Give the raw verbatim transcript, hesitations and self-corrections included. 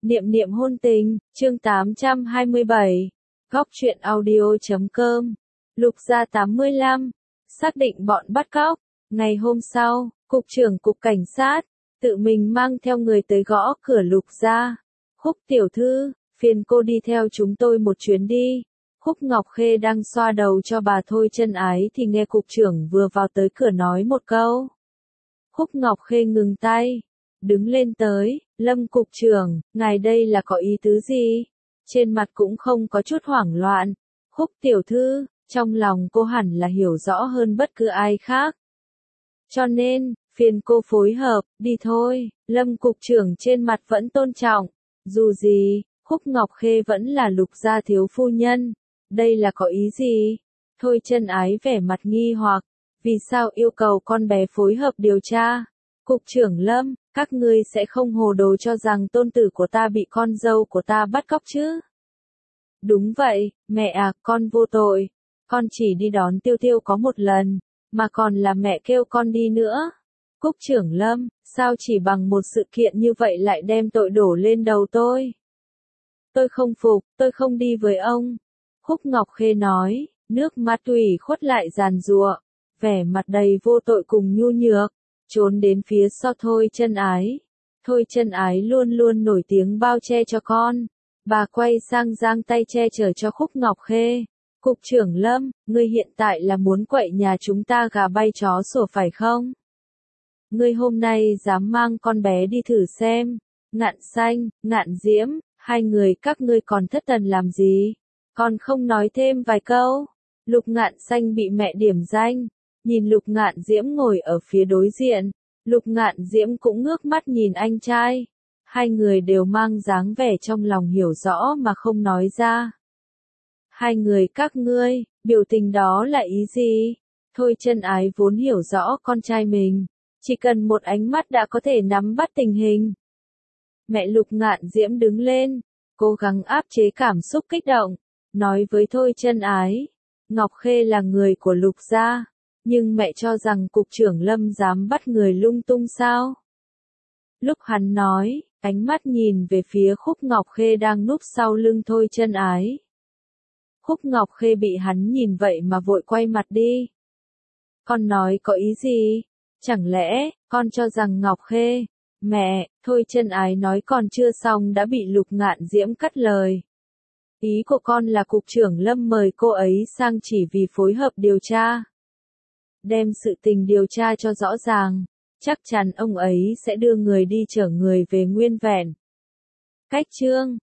Niệm niệm hôn tình, chương tám trăm hai mươi bảy, góc truyện audio chấm com, Lục gia tám mươi lăm, xác định bọn bắt cóc. Ngày hôm sau, cục trưởng cục cảnh sát, tự mình mang theo người tới gõ cửa Lục gia. Khúc tiểu thư, phiền cô đi theo chúng tôi một chuyến đi. Khúc Ngọc Khê đang xoa đầu cho bà Thôi Chân Ái thì nghe cục trưởng vừa vào tới cửa nói một câu. Khúc Ngọc Khê ngừng tay, đứng lên tới, Lâm cục trưởng, ngài đây là có ý tứ gì? Trên mặt cũng không có chút hoảng loạn. Khúc tiểu thư, trong lòng cô hẳn là hiểu rõ hơn bất cứ ai khác. Cho nên, phiền cô phối hợp, đi thôi. Lâm cục trưởng trên mặt vẫn tôn trọng. Dù gì, Khúc Ngọc Khê vẫn là Lục gia thiếu phu nhân. Đây là có ý gì? Thôi Chân Ái vẻ mặt nghi hoặc. Vì sao yêu cầu con bé phối hợp điều tra? Cục trưởng Lâm, các ngươi sẽ không hồ đồ cho rằng tôn tử của ta bị con dâu của ta bắt cóc chứ? Đúng vậy, mẹ à, con vô tội. Con chỉ đi đón Tiêu Tiêu có một lần, mà còn là mẹ kêu con đi nữa. Cục trưởng Lâm, sao chỉ bằng một sự kiện như vậy lại đem tội đổ lên đầu tôi? Tôi không phục, tôi không đi với ông. Khúc Ngọc Khê nói, nước mắt ủy khuất lại giàn giụa, vẻ mặt đầy vô tội cùng nhu nhược, trốn đến phía sau Thôi Chân Ái. Thôi Chân Ái luôn luôn nổi tiếng bao che cho con. Bà quay sang giang tay che chở cho Khúc Ngọc Khê. Cục trưởng Lâm, ngươi hiện tại là muốn quậy nhà chúng ta gà bay chó sủa phải không? Ngươi hôm nay dám mang con bé đi thử xem. Ngạn Xanh, Ngạn Diễm, hai người các ngươi còn thất thần làm gì? Còn không nói thêm vài câu. Lục Ngạn Xanh bị mẹ điểm danh. Nhìn Lục Ngạn Diễm ngồi ở phía đối diện. Lục Ngạn Diễm cũng ngước mắt nhìn anh trai. Hai người đều mang dáng vẻ trong lòng hiểu rõ mà không nói ra. Hai người các ngươi, biểu tình đó là ý gì? Thôi Chân Ái vốn hiểu rõ con trai mình. Chỉ cần một ánh mắt đã có thể nắm bắt tình hình. Mẹ Lục Ngạn Diễm đứng lên, cố gắng áp chế cảm xúc kích động, nói với Thôi Chân Ái. Ngọc Khê là người của Lục gia, nhưng mẹ cho rằng cục trưởng Lâm dám bắt người lung tung sao? Lúc hắn nói, ánh mắt nhìn về phía Khúc Ngọc Khê đang núp sau lưng Thôi Chân Ái. Khúc Ngọc Khê bị hắn nhìn vậy mà vội quay mặt đi. Con nói có ý gì? Chẳng lẽ, con cho rằng Ngọc Khê, mẹ, Thôi Chân Ái nói còn chưa xong đã bị Lục Ngạn Diễm cắt lời. Ý của con là cục trưởng Lâm mời cô ấy sang chỉ vì phối hợp điều tra. Đem sự tình điều tra cho rõ ràng, chắc chắn ông ấy sẽ đưa người đi chở người về nguyên vẹn. Cách chương